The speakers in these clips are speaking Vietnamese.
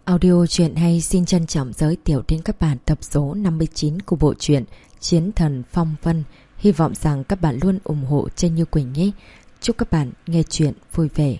Audio truyện hay xin trân trọng giới thiệu đến các bạn tập số 59 của bộ truyện Chiến Thần Phong Vân. Hy vọng rằng các bạn luôn ủng hộ Trân Như Quỳnh nhé. Chúc các bạn nghe truyện vui vẻ.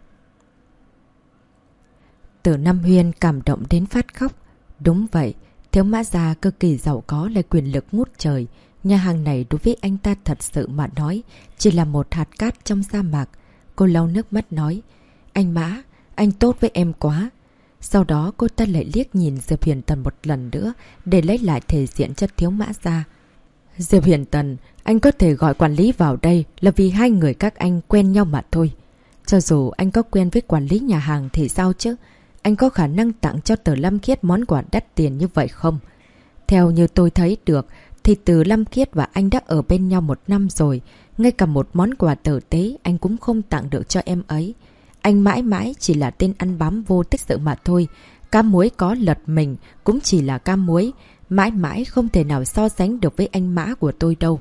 Tử Nam Huyên cảm động đến phát khóc. Đúng vậy, Thiếu Mã Gia cực kỳ giàu có là quyền lực ngút trời. Nhà hàng này đối với anh ta thật sự mà nói chỉ là một hạt cát trong sa mạc. Cô lau nước mắt nói: Anh Mã, anh tốt với em quá. Sau đó cô ta lại liếc nhìn Diệp Huyền Tần một lần nữa để lấy lại thể diện cho Thiếu Mã Gia. Diệp Huyền Tần, anh có thể gọi quản lý vào đây là vì hai người các anh quen nhau mà thôi. Cho dù anh có quen với quản lý nhà hàng thì sao chứ? Anh có khả năng tặng cho Từ Lâm Khiết món quà đắt tiền như vậy không? Theo như tôi thấy được thì Từ Lâm Khiết và anh đã ở bên nhau 1 năm rồi. Ngay cả một món quà tử tế anh cũng không tặng được cho em ấy. Anh mãi mãi chỉ là tên ăn bám vô tích sự mà thôi. Cam muối có lật mình cũng chỉ là cam muối. Mãi mãi không thể nào so sánh được với anh Mã của tôi đâu.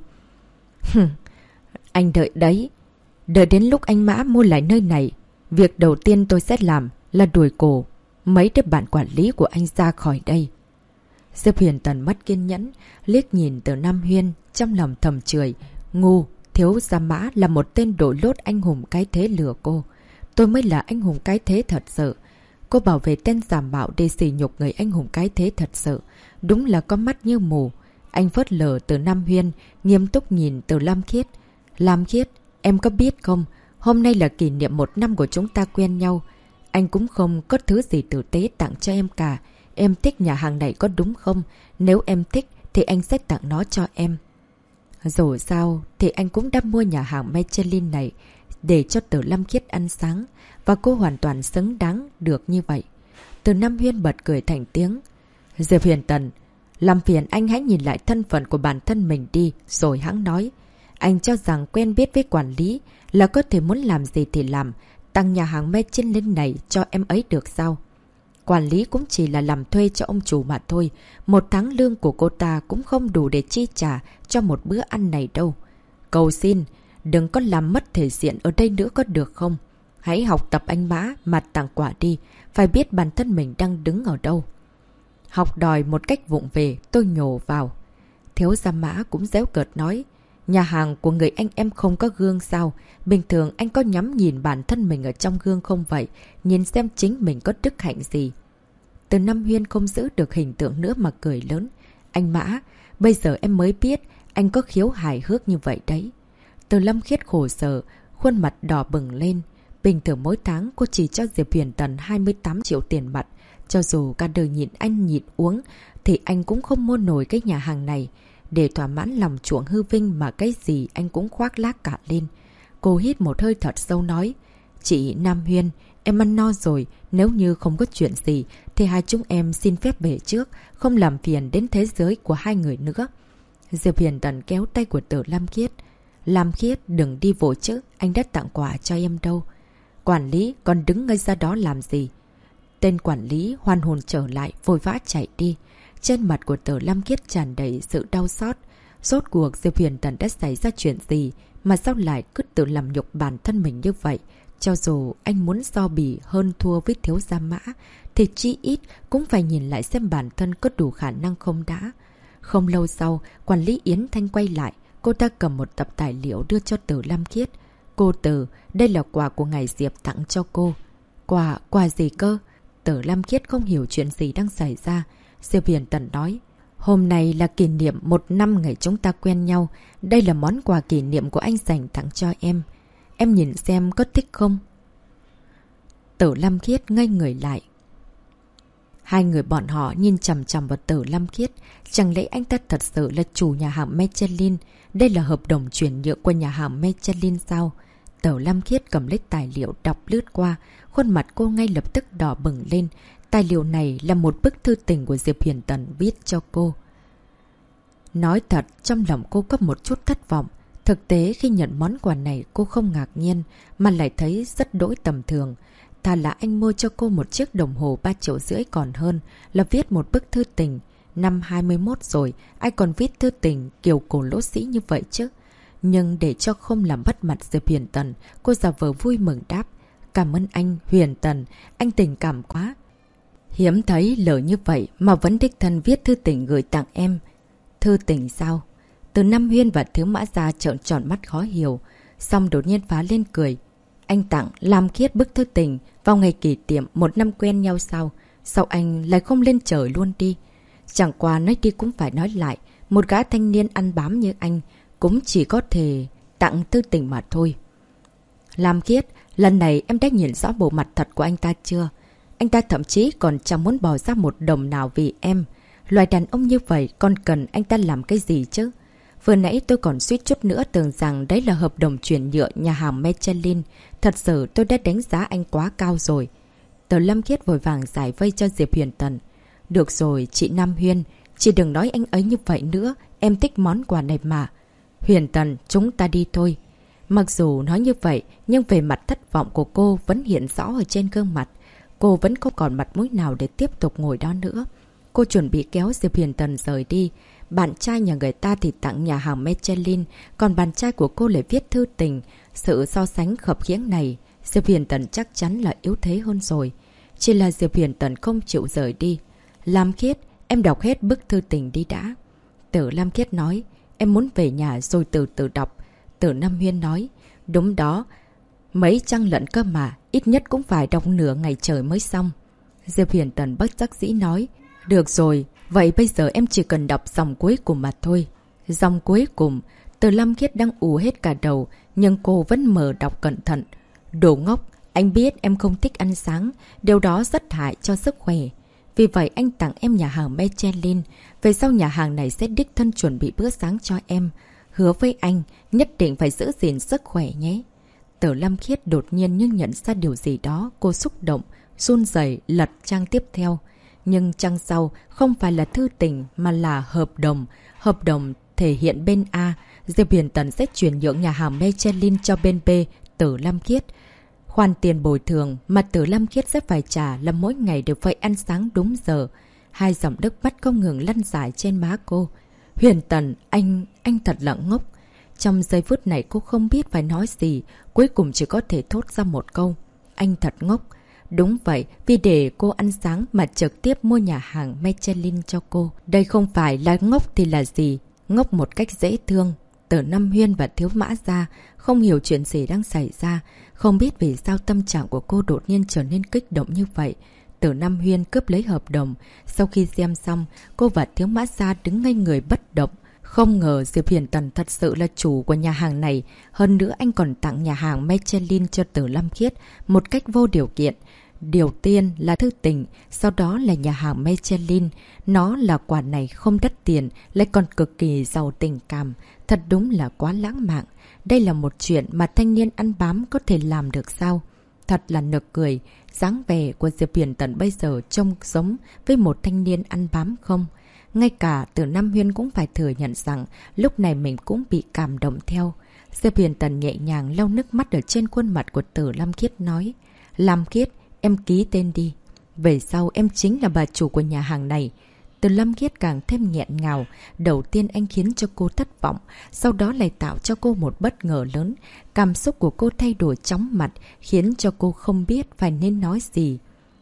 Anh đợi đấy. Đợi đến lúc anh Mã mua lại nơi này, việc đầu tiên tôi sẽ làm là đuổi cổ mấy đứa bạn quản lý của anh ra khỏi đây. Diệp Huyền Tần mất kiên nhẫn, liếc nhìn Từ Nam Huyên, trong lòng thầm chửi. Ngu, Thiếu gia Mã là một tên đội lốt anh hùng cái thế lừa cô. Tôi mới là anh hùng cái thế thật sự. Cô bảo vệ tên giả mạo để sỉ nhục người anh hùng cái thế thật sự. Đúng là có mắt như mù. Anh phớt lờ Từ Nam Huyên, nghiêm túc nhìn Từ Lam Khiết. Lam Khiết, em có biết không? Hôm nay là kỷ niệm 1 năm của chúng ta quen nhau. Anh cũng không có thứ gì tử tế tặng cho em cả. Em thích nhà hàng này có đúng không? Nếu em thích thì anh sẽ tặng nó cho em. Dù sao thì anh cũng đã mua nhà hàng Michelin này để cho Từ Lâm Khiết ăn sáng, và cô hoàn toàn xứng đáng được như vậy. Từ Nam Huyên bật cười thành tiếng. Diệp Huyền Tần, làm phiền anh hãy nhìn lại thân phận của bản thân mình đi rồi hẵng nói. Anh cho rằng quen biết với quản lý là có thể muốn làm gì thì làm, tăng nhà hàng Michelin này cho em ấy được sao? Quản lý cũng chỉ là làm thuê cho ông chủ mà thôi. 1 tháng lương của cô ta cũng không đủ để chi trả cho một bữa ăn này đâu. Cầu xin, đừng có làm mất thể diện ở đây nữa có được không? Hãy học tập anh Mã mà tặng quà đi, phải biết bản thân mình đang đứng ở đâu. Học đòi một cách vụng về, tôi nhổ vào. Thiếu gia Mã cũng réo cợt nói. Nhà hàng của người anh em không có gương sao? Bình thường anh có nhắm nhìn bản thân mình ở trong gương không vậy? Nhìn xem chính mình có đức hạnh gì. Từ Nam Huyên không giữ được hình tượng nữa mà cười lớn. Anh Mã, bây giờ em mới biết anh có khiếu hài hước như vậy đấy. Từ Lâm Khiết khổ sở, khuôn mặt đỏ bừng lên. Bình thường mỗi tháng cô chỉ cho Diệp Huyền Tần 28 triệu tiền mặt. Cho dù cả đời nhịn ăn nhịn uống thì anh cũng không mua nổi cái nhà hàng này. Để thỏa mãn lòng chuộng hư vinh mà cái gì anh cũng khoác lác cả lên. Cô hít một hơi thật sâu nói. Chị Nam Huyên, em ăn no rồi. Nếu như không có chuyện gì thì hai chúng em xin phép về trước, không làm phiền đến thế giới của hai người nữa. Diệp Huyền Tần kéo tay của Từ Lam Khiết. Lam Khiết, đừng đi vội chứ, anh đã tặng quà cho em đâu. Quản lý, còn đứng ngây ra đó làm gì? Tên quản lý hoan hồn trở lại, vội vã chạy đi. Trên mặt của Từ Lam Khiết tràn đầy sự đau xót. Rốt cuộc Diệp Huyền Tần đã xảy ra chuyện gì mà sao lại cứ tự làm nhục bản thân mình như vậy? Cho dù anh muốn so bì hơn thua với Thiếu gia Mã thì chi ít cũng phải nhìn lại xem bản thân có đủ khả năng không đã. Không lâu sau, quản lý Yến Thanh quay lại. Cô ta cầm một tập tài liệu đưa cho Từ Lam Khiết. Cô Từ, đây là quà của ngài Diệp tặng cho cô. Quà gì cơ? Từ Lam Khiết không hiểu chuyện gì đang xảy ra. Diệp Huyền Tần nói. Hôm nay là kỷ niệm 1 năm ngày chúng ta quen nhau. Đây là món quà kỷ niệm của anh dành tặng cho em. Em nhìn xem có thích không? Từ Lam Khiết ngây người lại. Hai người bọn họ nhìn chằm chằm vào Từ Lam Khiết. Chẳng lẽ anh ta thật sự là chủ nhà hàng Michelin? Đây là hợp đồng chuyển nhượng của nhà hàng Michelin sao? Từ Lam Khiết cầm lấy tài liệu đọc lướt qua. Khuôn mặt cô ngay lập tức đỏ bừng lên. Tài liệu này là một bức thư tình của Diệp Huyền Tần viết cho cô. Nói thật, trong lòng cô có một chút thất vọng. Thực tế khi nhận món quà này cô không ngạc nhiên, mà lại thấy rất đỗi tầm thường. Thà là anh mua cho cô một chiếc đồng hồ 3,5 triệu còn hơn là viết một bức thư tình. Năm 21 rồi, ai còn viết thư tình kiểu cổ lỗ sĩ như vậy chứ? Nhưng để cho không làm mất mặt Diệp Huyền Tần, cô giả vờ vui mừng đáp. Cảm ơn anh, Huyền Tần, anh tình cảm quá. Hiếm thấy lời như vậy mà vẫn đích thân viết thư tình gửi tặng em. Thư tình sao? Từ Nam Huyên và Thiếu Mã Gia trợn tròn mắt khó hiểu. Xong đột nhiên phá lên cười. Anh tặng Lam Khiết bức thư tình vào ngày kỷ niệm 1 năm quen nhau sao? Sao anh lại không lên trời luôn đi? Chẳng qua nói đi cũng phải nói lại. Một gã thanh niên ăn bám như anh cũng chỉ có thể tặng thư tình mà thôi. Lam Khiết, lần này em đã nhìn rõ bộ mặt thật của anh ta chưa? Anh ta thậm chí còn chẳng muốn bỏ ra 1 đồng nào vì em. Loài đàn ông như vậy còn cần anh ta làm cái gì chứ? Vừa nãy tôi còn suýt chút nữa tưởng rằng đấy là hợp đồng chuyển nhượng nhà hàng Michelin. Thật sự tôi đã đánh giá anh quá cao rồi. Tờ Lâm Khiết vội vàng giải vây cho Diệp Huyền Tần. Được rồi, chị Nam Huyên, chị đừng nói anh ấy như vậy nữa. Em thích món quà này mà. Huyền Tần, chúng ta đi thôi. Mặc dù nói như vậy, nhưng về mặt thất vọng của cô vẫn hiện rõ ở trên gương mặt. Cô vẫn không còn mặt mũi nào để tiếp tục ngồi đó nữa. Cô chuẩn bị kéo Diệp Huyền Tần rời đi. Bạn trai nhà người ta thì tặng nhà hàng Michelin, còn bạn trai của cô lại viết thư tình. Sự so sánh khập khiễng này, Diệp Huyền Tần chắc chắn là yếu thế hơn rồi. Chỉ là Diệp Huyền Tần không chịu rời đi. Lam Khiết, em đọc hết bức thư tình đi đã. Tử Lam Khiết nói, em muốn về nhà rồi từ từ đọc. Tử Nam Huyên nói, đúng đó, mấy trang lận cơ mà, ít nhất cũng phải đọc nửa ngày trời mới xong. Diệp Huyền Tần bất đắc dĩ nói, được rồi, vậy bây giờ em chỉ cần đọc dòng cuối cùng mà thôi. Dòng cuối cùng, Tử Lam Khiết đang ù hết cả đầu, nhưng cô vẫn mở đọc cẩn thận. Đồ ngốc, anh biết em không thích ăn sáng, điều đó rất hại cho sức khỏe. Vì vậy anh tặng em nhà hàng Michelin, về sau nhà hàng này sẽ đích thân chuẩn bị bữa sáng cho em. Hứa với anh, nhất định phải giữ gìn sức khỏe nhé. Tử Lam Khiết đột nhiên nhưng nhận ra điều gì đó, cô xúc động, run rẩy lật trang tiếp theo. Nhưng trang sau không phải là thư tình mà là hợp đồng. Hợp đồng thể hiện bên A, Diệp Huyền Tần sẽ chuyển nhượng nhà hàng Michelin cho bên B, Tử Lam Khiết. Khoản tiền bồi thường mà Tử Lam Khiết sẽ phải trả là mỗi ngày đều phải ăn sáng đúng giờ. Hai dòng nước mắt không ngừng lăn dài trên má cô. Huyền Tần, anh thật là ngốc. Trong giây phút này cô không biết phải nói gì, cuối cùng chỉ có thể thốt ra một câu. Anh thật ngốc. Đúng vậy, vì để cô ăn sáng mà trực tiếp mua nhà hàng Michelin cho cô. Đây không phải là ngốc thì là gì? Ngốc một cách dễ thương. Tử Nam Huyên và Thiếu Mã Gia không hiểu chuyện gì đang xảy ra. Không biết vì sao tâm trạng của cô đột nhiên trở nên kích động như vậy. Tử Nam Huyên cướp lấy hợp đồng. Sau khi xem xong, cô và Thiếu Mã Gia đứng ngây người bất động. Không ngờ Diệp Huyền Tần thật sự là chủ của nhà hàng này. Hơn nữa anh còn tặng nhà hàng Michelin cho Tử Lam Khiết một cách vô điều kiện. Điều tiên là thư tình, sau đó là nhà hàng Michelin. Nó là quà này không đắt tiền, lại còn cực kỳ giàu tình cảm. Thật đúng là quá lãng mạn. Đây là một chuyện mà thanh niên ăn bám có thể làm được sao? Thật là nực cười. Dáng vẻ của Diệp Huyền Tần bây giờ trông giống với một thanh niên ăn bám không? Ngay cả Tử Nam Huyên cũng phải thừa nhận rằng lúc này mình cũng bị cảm động theo. Diệp Huyền Tần nhẹ nhàng lau nước mắt ở trên khuôn mặt của Tử Lam Khiết nói. Lam Khiết, em ký tên đi. Về sau em chính là bà chủ của nhà hàng này. Tử Lam Khiết càng thêm nghẹn ngào. Đầu tiên anh khiến cho cô thất vọng, sau đó lại tạo cho cô một bất ngờ lớn. Cảm xúc của cô thay đổi chóng mặt, khiến cho cô không biết phải nên nói gì.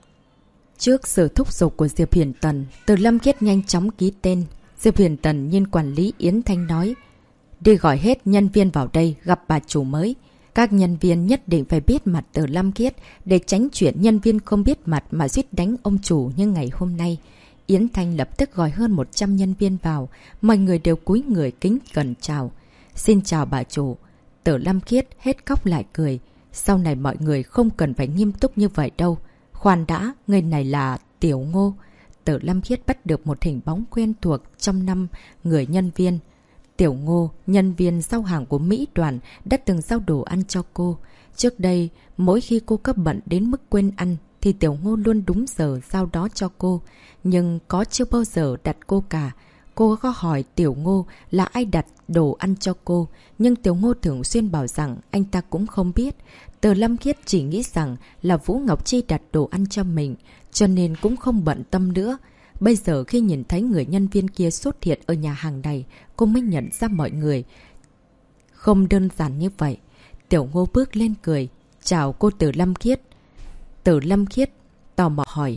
Trước sự thúc giục của Diệp Huyền Tần, Tử Lam Khiết nhanh chóng ký tên. Diệp Huyền Tần nhìn quản lý Yến Thanh nói. Đi gọi hết nhân viên vào đây gặp bà chủ mới. Các nhân viên nhất định phải biết mặt Tử Lam Khiết để tránh chuyện nhân viên không biết mặt mà suýt đánh ông chủ như ngày hôm nay. Yến Thanh lập tức gọi hơn 100 nhân viên vào. Mọi người đều cúi người kính cẩn chào. Xin chào bà chủ. Tử Lam Khiết hết khóc lại cười. Sau này mọi người không cần phải nghiêm túc như vậy đâu. Khoan đã, người này là Tiểu Ngô. Tử Lam Khiết bắt được một hình bóng quen thuộc trong 5 người nhân viên. Tiểu Ngô, nhân viên giao hàng của Mỹ Đoàn, đã từng giao đồ ăn cho cô. Trước đây, mỗi khi cô cấp bận đến mức quên ăn, thì Tiểu Ngô luôn đúng giờ giao đó cho cô. Nhưng có chưa bao giờ đặt cô cả. Cô có hỏi Tiểu Ngô là ai đặt đồ ăn cho cô, nhưng Tiểu Ngô thường xuyên bảo rằng anh ta cũng không biết. Tử Lam Khiết chỉ nghĩ rằng là Vũ Ngọc Chi đặt đồ ăn cho mình, cho nên cũng không bận tâm nữa. Bây giờ khi nhìn thấy người nhân viên kia xuất hiện ở nhà hàng này, cô mới nhận ra mọi người không đơn giản như vậy. Tiểu Ngô bước lên cười. Chào cô Tử Lam Khiết. Tử Lam Khiết tò mò hỏi.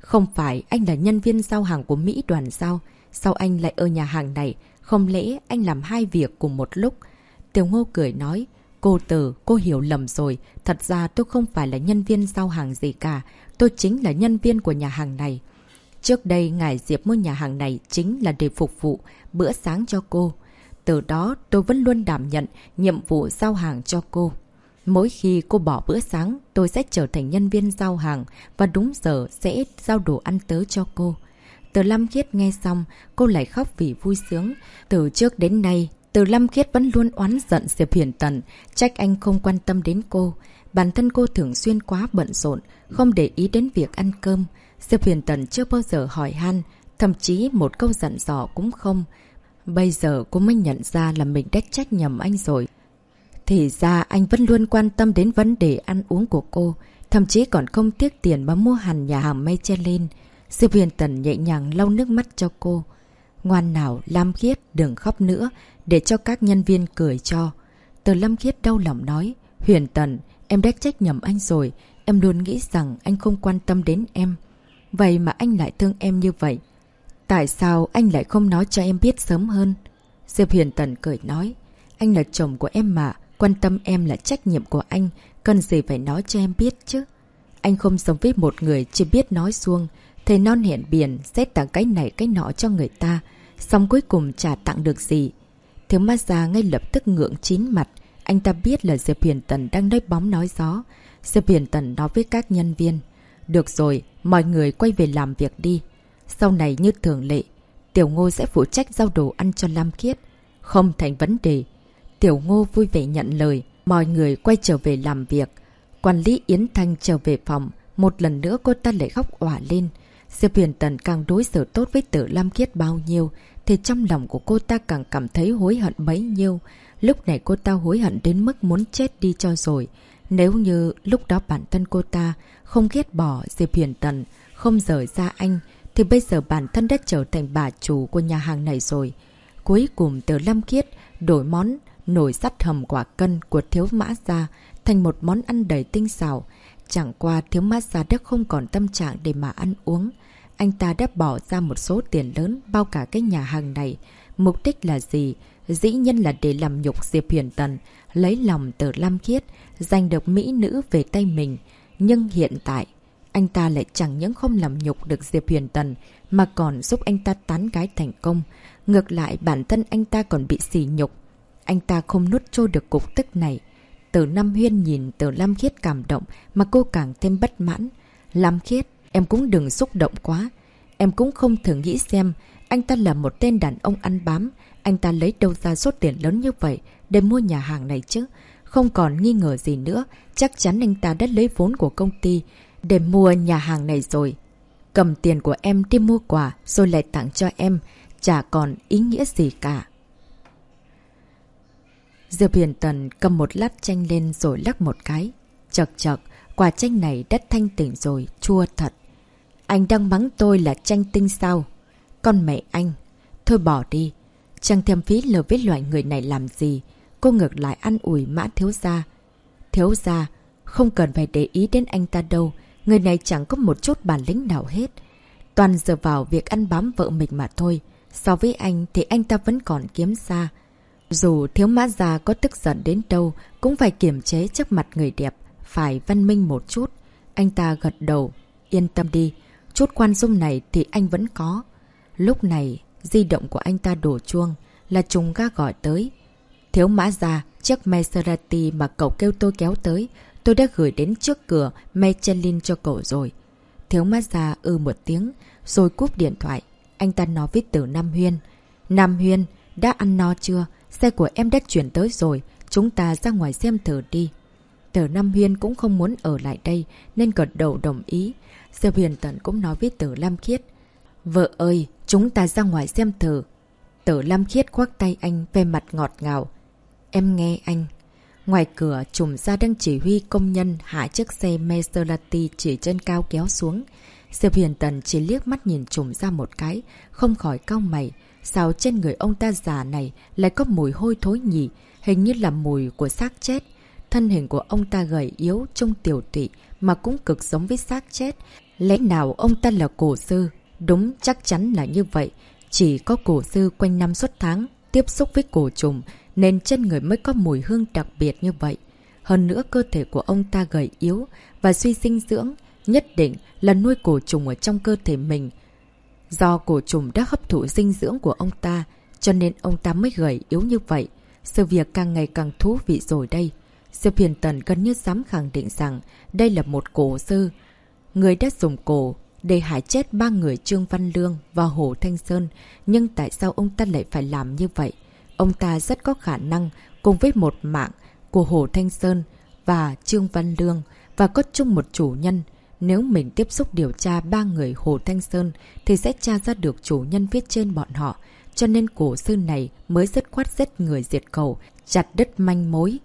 Không phải anh là nhân viên giao hàng của Mỹ Đoàn sao? Sao anh lại ở nhà hàng này? Không lẽ anh làm hai việc cùng một lúc? Tiểu Ngô cười nói. Cô Từ, cô hiểu lầm rồi. Thật ra tôi không phải là nhân viên giao hàng gì cả. Tôi chính là nhân viên của nhà hàng này. Trước đây ngài Diệp mua nhà hàng này chính là để phục vụ bữa sáng cho cô. Từ đó tôi vẫn luôn đảm nhận nhiệm vụ giao hàng cho cô. Mỗi khi cô bỏ bữa sáng, tôi sẽ trở thành nhân viên giao hàng và đúng giờ sẽ giao đồ ăn tới cho cô. Từ Lam Khiết nghe xong, cô lại khóc vì vui sướng. Từ trước đến nay, Từ Lam Khiết vẫn luôn oán giận Diệp Huyền Tần, trách anh không quan tâm đến cô. Bản thân cô thường xuyên quá bận rộn, không để ý đến việc ăn cơm. Diệp Huyền Tần chưa bao giờ hỏi han, thậm chí một câu dặn dò cũng không. Bây giờ cô mới nhận ra là mình đã trách nhầm anh rồi. Thì ra anh vẫn luôn quan tâm đến vấn đề ăn uống của cô, thậm chí còn không tiếc tiền mà mua hẳn nhà hàng Michelin. Diệp Huyền Tần nhẹ nhàng lau nước mắt cho cô. Ngoan nào, Lam Khiết, đừng khóc nữa, để cho các nhân viên cười cho. Từ Lam Khiết đau lòng nói, Huyền Tần, em đã trách nhầm anh rồi, em luôn nghĩ rằng anh không quan tâm đến em. Vậy mà anh lại thương em như vậy. Tại sao anh lại không nói cho em biết sớm hơn? Diệp Huyền Tần cười nói, anh là chồng của em mà, quan tâm em là trách nhiệm của anh, cần gì phải nói cho em biết chứ. Anh không giống với một người chỉ biết nói suông, thầy non hẹn biển sẽ tặng cái này cái nọ cho người ta, xong cuối cùng chả tặng được gì. Thiếu massage ngay lập tức ngượng chín mặt, anh ta biết là Diệp Huyền Tần đang nói bóng nói gió. Diệp Huyền Tần nói với các nhân viên, được rồi, mọi người quay về làm việc đi. Sau này như thường lệ, Tiểu Ngô sẽ phụ trách giao đồ ăn cho Lam Khiết. Không thành vấn đề. Tiểu Ngô vui vẻ nhận lời, mọi người quay trở về làm việc. Quản lý Yến Thanh trở về phòng, một lần nữa cô ta lại khóc òa lên. Diệp Huyền Tần càng đối xử tốt với Tử Lam Khiết bao nhiêu, thì trong lòng của cô ta càng cảm thấy hối hận bấy nhiêu. Lúc này cô ta hối hận đến mức muốn chết đi cho rồi. Nếu như lúc đó bản thân cô ta không ghét bỏ Diệp Huyền Tần, không rời ra anh, thì bây giờ bản thân đã trở thành bà chủ của nhà hàng này rồi. Cuối cùng Tử Lam Khiết đổi món nồi sắt hầm quả cân của Thiếu Mã Gia thành một món ăn đầy tinh xảo. Chẳng qua Thiếu Mã Gia đã không còn tâm trạng để mà ăn uống. Anh ta đã bỏ ra một số tiền lớn bao cả cái nhà hàng này. Mục đích là gì? Dĩ nhiên là để làm nhục Diệp Huyền Tần, lấy lòng Tử Lam Khiết, giành được mỹ nữ về tay mình. Nhưng hiện tại, anh ta lại chẳng những không làm nhục được Diệp Huyền Tần, mà còn giúp anh ta tán gái thành công. Ngược lại bản thân anh ta còn bị sỉ nhục. Anh ta không nuốt trôi được cục tức này. Từ Nam Huyên nhìn Tử Lam Khiết cảm động mà cô càng thêm bất mãn. Lam Khiết, em cũng đừng xúc động quá. Em cũng không thử nghĩ xem, anh ta là một tên đàn ông ăn bám. Anh ta lấy đâu ra số tiền lớn như vậy để mua nhà hàng này chứ? Không còn nghi ngờ gì nữa, chắc chắn anh ta đã lấy vốn của công ty để mua nhà hàng này rồi. Cầm tiền của em đi mua quà rồi lại tặng cho em, chả còn ý nghĩa gì cả. Diệp Huyền Tần cầm một lát chanh lên rồi lắc một cái. Chật chật, quả chanh này đã thanh tỉnh rồi, chua thật. Anh đang mắng tôi là chanh tinh sao? Con mẹ anh. Thôi bỏ đi. Chẳng thèm phí lời với loại người này làm gì. Cô ngược lại ăn ủi Mã thiếu gia. Thiếu gia, không cần phải để ý đến anh ta đâu. Người này chẳng có một chút bản lĩnh nào hết. Toàn dựa vào việc ăn bám vợ mình mà thôi. So với anh thì anh ta vẫn còn kiếm xa. Dù Thiếu Mã Gia có tức giận đến đâu, cũng phải kiềm chế trước mặt người đẹp, phải văn minh một chút. Anh ta gật đầu. Yên tâm đi, chút khoan dung này thì anh vẫn có. Lúc này, di động của anh ta đổ chuông, là Trùng Ga gọi tới. Thiếu Mã Gia, chiếc Maserati mà cậu kêu tôi kéo tới, tôi đã gửi đến trước cửa Michelin cho cậu rồi. Thiếu Mã Gia một tiếng, rồi cúp điện thoại. Anh ta nói với Tử Nam Huyên. Nam Huyên, đã ăn no chưa? Xe của em đã chuyển tới rồi, chúng ta ra ngoài xem thử đi. Tử Nam Huyên cũng không muốn ở lại đây, nên gật đầu đồng ý. Diệp Huyền Tần cũng nói với Tử Lam Khiết. Vợ ơi, chúng ta ra ngoài xem thử. Tử Lam Khiết khoác tay anh, về mặt ngọt ngào. Em nghe anh. Ngoài cửa, Trùm Gia đang chỉ huy công nhân hạ chiếc xe Maserati chỉ trên cao kéo xuống. Diệp Huyền Tần chỉ liếc mắt nhìn Trùm Gia một cái, không khỏi cau mày. Sao trên người ông ta già này lại có mùi hôi thối nhỉ? Hình như là mùi của xác chết. Thân hình của ông ta gầy yếu, trông tiểu tụy mà cũng cực giống với xác chết. Lẽ nào ông ta là cổ sư? Đúng, chắc chắn là như vậy. Chỉ có cổ sư quanh năm suốt tháng tiếp xúc với cổ trùng nên trên người mới có mùi hương đặc biệt như vậy. Hơn nữa cơ thể của ông ta gầy yếu và suy dinh dưỡng, nhất định là nuôi cổ trùng ở trong cơ thể mình. Do cổ trùng đã hấp thụ dinh dưỡng của ông ta, cho nên ông ta mới gầy yếu như vậy. Sự việc càng ngày càng thú vị rồi đây. Diệp Huyền Tần gần như dám khẳng định rằng đây là một cổ sư. Người đã dùng cổ để hại chết 3 người Trương Văn Lương và Hồ Thanh Sơn. Nhưng tại sao ông ta lại phải làm như vậy? Ông ta rất có khả năng cùng với một mạng của Hồ Thanh Sơn và Trương Văn Lương và có chung một chủ nhân. Nếu mình tiếp xúc điều tra 3 người Hồ Thanh Sơn thì sẽ tra ra được chủ nhân viết trên bọn họ. Cho nên cổ sư này mới dứt khoát giết người diệt khẩu, chặt đứt manh mối.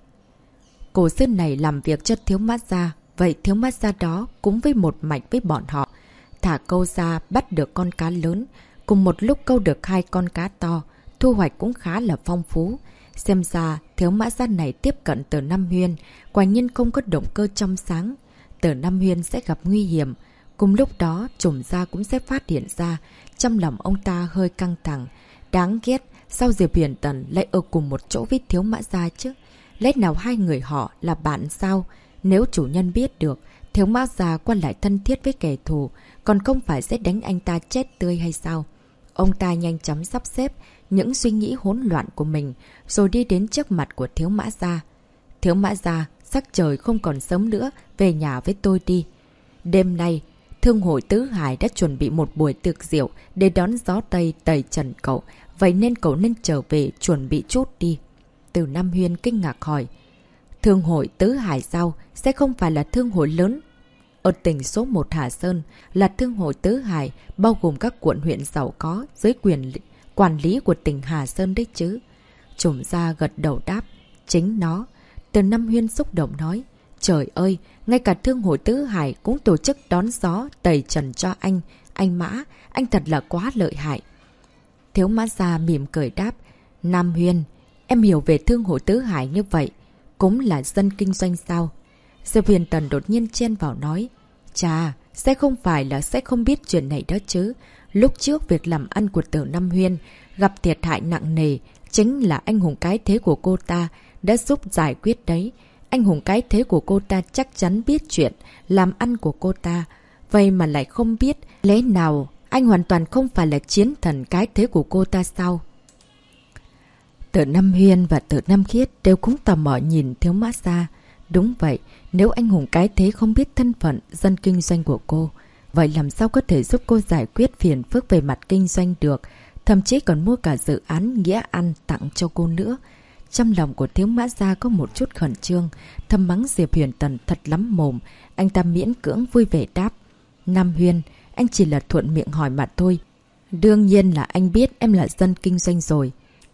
Cổ sư này làm việc cho Thiếu Mã Gia, vậy Thiếu Mã Gia đó cũng với một mạch với bọn họ. Thả câu ra bắt được con cá lớn, cùng một lúc câu được 2 con cá to, thu hoạch cũng khá là phong phú. Xem ra Thiếu Mã Gia này tiếp cận Từ Nam Huyên, quả nhiên không có động cơ trong sáng. Từ Nam Huyên sẽ gặp nguy hiểm. Cùng lúc đó, Trùm Gia cũng sẽ phát hiện ra. Trong lòng ông ta hơi căng thẳng. Đáng ghét, sao Diệp Huyền Tần lại ở cùng một chỗ với Thiếu Mã Gia chứ? Lẽ nào hai người họ là bạn sao? Nếu chủ nhân biết được, Thiếu Mã Gia quan lại thân thiết với kẻ thù, còn không phải sẽ đánh anh ta chết tươi hay sao? Ông ta nhanh chóng sắp xếp những suy nghĩ hỗn loạn của mình, rồi đi đến trước mặt của Thiếu Mã Gia. Thiếu Mã Gia, sắc trời không còn sớm nữa, về nhà với tôi đi. Đêm nay, Thương hội Tứ Hải đã chuẩn bị một buổi tiệc rượu để đón gió Tây tẩy trần cậu, vậy nên cậu nên trở về chuẩn bị chút đi. Từ Nam Huyên kinh ngạc hỏi. Thương hội Tứ Hải sao? Sẽ không phải là thương hội lớn ở tỉnh số 1 Hà Sơn, là thương hội Tứ Hải, bao gồm các quận huyện giàu có dưới quyền quản lý của tỉnh Hà Sơn đấy chứ? Trùm Gia gật đầu đáp. Chính nó. Từ Nam Huyên xúc động nói. Trời ơi, ngay cả thương hội Tứ Hải cũng tổ chức đón gió tẩy trần cho anh. Anh Mã, anh thật là quá lợi hại. Thiếu Mã Gia mỉm cười đáp. Nam Huyên, em hiểu về thương hội Tứ Hải như vậy, cũng là dân kinh doanh sao? Diệp Huyền Tần đột nhiên chen vào nói. Chà, sẽ không phải là sẽ không biết chuyện này đó chứ. Lúc trước việc làm ăn của Từ Nam Huyên gặp thiệt hại nặng nề, chính là anh hùng cái thế của cô ta đã giúp giải quyết đấy. Anh hùng cái thế của cô ta chắc chắn biết chuyện làm ăn của cô ta. Vậy mà lại không biết, lẽ nào anh hoàn toàn không phải là chiến thần cái thế của cô ta sao? Từ Nam Huyên và Từ Nam Khiết đều cũng tò mò nhìn Thiếu Mã Gia. Đúng vậy, nếu anh hùng cái thế không biết thân phận dân kinh doanh của cô, vậy làm sao có thể giúp cô giải quyết phiền phức về mặt kinh doanh được, thậm chí còn mua cả dự án nghĩa ăn tặng cho cô nữa. Trong lòng của Thiếu Mã Gia có một chút khẩn trương, thầm mắng Diệp Huyền Tần thật lắm mồm. Anh ta miễn cưỡng vui vẻ đáp. Nam Huyên, anh chỉ là thuận miệng hỏi mà thôi. Đương nhiên là anh biết em là dân kinh doanh rồi.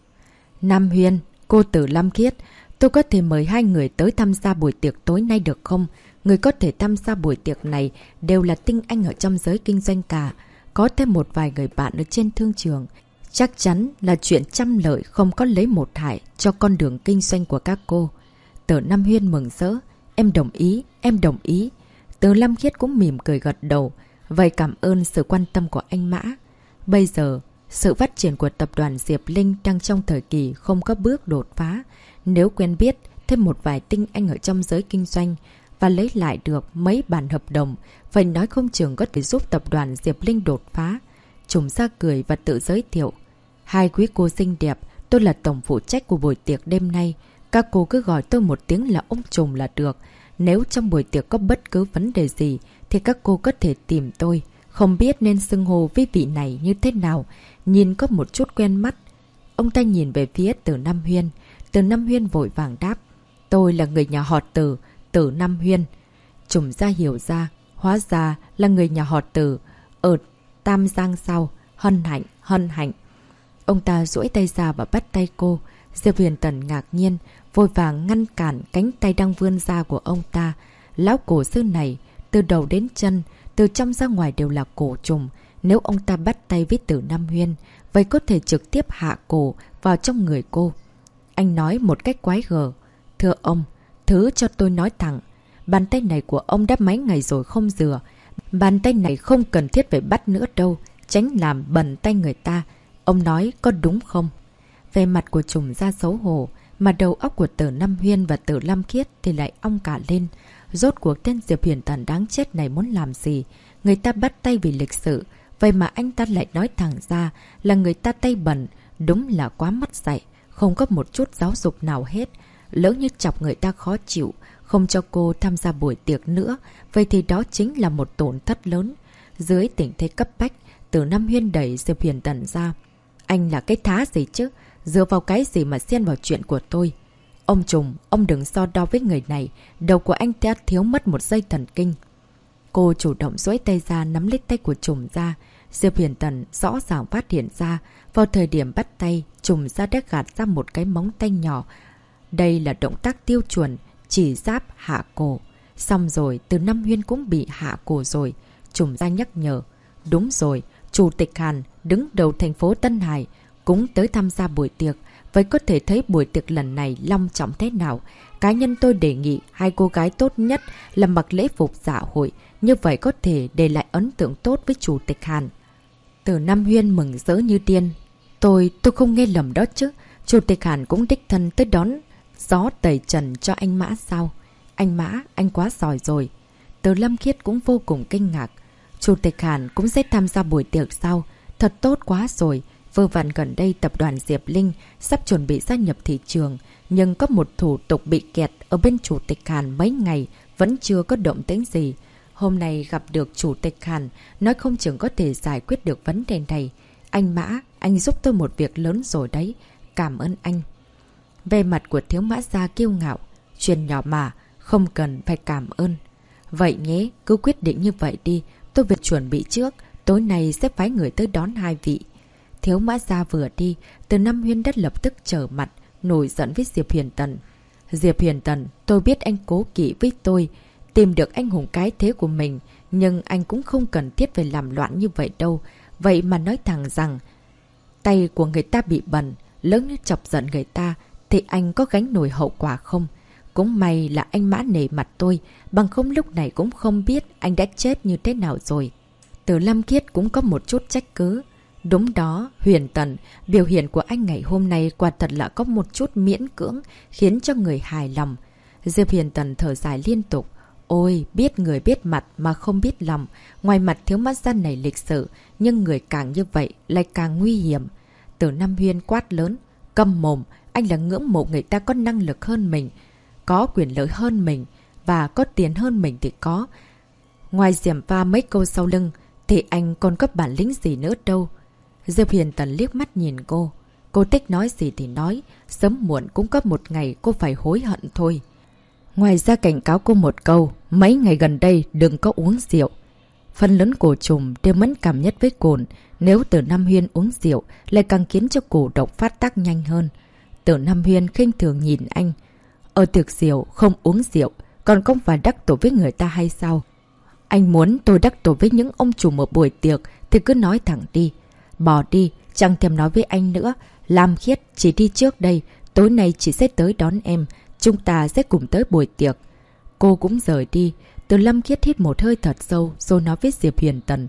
Nam Huyên, cô Từ Lam Khiết, tôi có thể mời hai người tới tham gia buổi tiệc tối nay được không? Người có thể tham gia buổi tiệc này đều là tinh anh ở trong giới kinh doanh cả. Có thêm một vài người bạn ở trên thương trường. Chắc chắn là chuyện trăm lợi không có lấy một hại cho con đường kinh doanh của các cô. Từ Nam Huyên mừng rỡ. Em đồng ý, em đồng ý. Từ Lam Khiết cũng mỉm cười gật đầu. Vậy cảm ơn sự quan tâm của anh Mã. Bây giờ, sự phát triển của tập đoàn Diệp Linh đang trong thời kỳ không có bước đột phá. Nếu quen biết thêm một vài tinh anh ở trong giới kinh doanh và lấy lại được mấy bản hợp đồng, vậy nói không chừng có thể giúp tập đoàn Diệp Linh đột phá. Trùm Gia cười và tự giới thiệu. Hai quý cô xinh đẹp, tôi là tổng phụ trách của buổi tiệc đêm nay. Các cô cứ gọi tôi một tiếng là ông Trùm là được. Nếu trong buổi tiệc có bất cứ vấn đề gì thì các cô có thể tìm tôi. Không biết nên xưng hô với vị này như thế nào. Nhìn có một chút quen mắt. Ông ta nhìn về phía Từ Nam Huyên. Từ Nam Huyên vội vàng đáp. Tôi là người nhà họ Từ, Từ Nam Huyên. Trùm Gia hiểu ra, hóa ra là người nhà họ Từ ở Tam Giang sao? Hân hạnh, hân hạnh. Ông ta duỗi tay ra và bắt tay cô. Diệp Huyền Tần ngạc nhiên, vội vàng ngăn cản cánh tay đang vươn ra của ông ta. Lão cổ sư này, từ đầu đến chân, từ trong ra ngoài đều là cổ trùng. Nếu ông ta bắt tay với Từ Nam Huyên, vậy có thể trực tiếp hạ cổ vào trong người cô. Anh nói một cách quái gở. Thưa ông, thứ cho tôi nói thẳng. Bàn tay này của ông đã mấy ngày rồi không rửa. Bàn tay này không cần thiết phải bắt nữa đâu, tránh làm bẩn tay người ta. Ông nói có đúng không? Về mặt của Trùm Gia xấu hổ, mà đầu óc của Tử Nam Huyên và Tử Lam Khiết thì lại ong cả lên. Rốt cuộc tên Diệp Huyền Tần đáng chết này muốn làm gì? Người ta bắt tay vì lịch sự, vậy mà anh ta lại nói thẳng ra là người ta tay bẩn. Đúng là quá mất dạy, không có một chút giáo dục nào hết. Lỡ như chọc người ta khó chịu, không cho cô tham gia buổi tiệc nữa, vậy thì đó chính là một tổn thất lớn. Dưới tình thế cấp bách, Tử Nam Huyên đẩy Diệp Huyền Tần ra. Anh là cái thá gì chứ? Dựa vào cái gì mà xen vào chuyện của tôi? Ông Trùm, ông đừng so đo với người này. Đầu của anh ta thiếu mất một dây thần kinh. Cô chủ động duỗi tay ra nắm lấy tay của Trùm Gia. Diệp Huyền Tần rõ ràng phát hiện ra. Vào thời điểm bắt tay, Trùm Gia đã gạt ra một cái móng tay nhỏ. Đây là động tác tiêu chuẩn, chỉ giáp hạ cổ. Xong rồi, Từ Nam Huyên cũng bị hạ cổ rồi. Trùm Gia nhắc nhở. Đúng rồi, Chủ tịch Hàn đứng đầu thành phố Tân Hải cũng tới tham gia buổi tiệc. Vậy có thể thấy buổi tiệc lần này long trọng thế nào. Cá nhân tôi đề nghị hai cô gái tốt nhất là mặc lễ phục dạ hội. Như vậy có thể để lại ấn tượng tốt với Chủ tịch Hàn. Từ Nam Huyên mừng rỡ như điên. Tôi không nghe lầm đó chứ. Chủ tịch Hàn cũng đích thân tới đón gió tẩy trần cho anh Mã sao? Anh Mã, anh quá giỏi rồi. Từ Lâm Khiết cũng vô cùng kinh ngạc. Chủ tịch Hàn cũng sẽ tham gia buổi tiệc sao? Thật tốt quá rồi. Vừa vặn gần đây tập đoàn Diệp Linh sắp chuẩn bị gia nhập thị trường. Nhưng có một thủ tục bị kẹt ở bên Chủ tịch Hàn mấy ngày vẫn chưa có động tĩnh gì. Hôm nay gặp được Chủ tịch Hàn, nói không chừng có thể giải quyết được vấn đề này. Anh Mã, anh giúp tôi một việc lớn rồi đấy. Cảm ơn anh. Về mặt của Thiếu Mã Gia kiêu ngạo. Chuyện nhỏ mà, không cần phải cảm ơn. Vậy nhé, cứ quyết định như vậy đi. Tôi việc chuẩn bị trước, tối nay sẽ phái người tới đón hai vị. Thiếu Mã Gia vừa đi, Từ Nam Huyên đã lập tức trở mặt, nổi giận với Diệp Huyền Tần. Diệp Huyền Tần, tôi biết anh cố kỵ với tôi, tìm được anh hùng cái thế của mình, nhưng anh cũng không cần thiết phải làm loạn như vậy đâu. Vậy mà nói thẳng rằng, tay của người ta bị bẩn, lớn như chọc giận người ta, thì anh có gánh nổi hậu quả không? Cũng may là anh Mã nể mặt tôi, bằng không lúc này cũng không biết anh đã chết như thế nào rồi. Từ Lam Khiết cũng có một chút trách cứ. Đúng đó, Huyền Tần, biểu hiện của anh ngày hôm nay quả thật là có một chút miễn cưỡng, khiến cho người hài lòng. Diệp Huyền Tần thở dài liên tục. Ôi, biết người biết mặt mà không biết lòng. Ngoài mặt Thiếu Mã Gia này lịch sự, nhưng người càng như vậy lại càng nguy hiểm. Từ Nam Huyên quát lớn. Câm mồm, anh là ngưỡng mộ người ta có năng lực hơn mình, có quyền lợi hơn mình, và có tiền hơn mình thì có. Ngoài gièm pha mấy câu sau lưng, thì anh còn có bản lĩnh gì nữa đâu. Diệp Huyền Tần liếc mắt nhìn cô. Cô thích nói gì thì nói, sớm muộn cũng có một ngày cô phải hối hận thôi. Ngoài ra cảnh cáo cô một câu, mấy ngày gần đây đừng có uống rượu. Phần lớn cổ trùng đều mẫn cảm nhất với cồn, nếu Từ Nam Huyên uống rượu lại càng khiến cho cổ độc phát tác nhanh hơn. Từ Nam Huyên khinh thường nhìn anh. Ở tiệc rượu không uống rượu, còn không phải đắc tội với người ta hay sao? Anh muốn tôi đắc tội với những ông chủ ở buổi tiệc thì cứ nói thẳng đi. Bỏ đi, chẳng thèm nói với anh nữa. Lam Khiết chỉ đi trước đây, tối nay chỉ sẽ tới đón em. Chúng ta sẽ cùng tới buổi tiệc. Cô cũng rời đi. Từ Lam Khiết hít một hơi thật sâu rồi nói với Diệp Huyền Tần.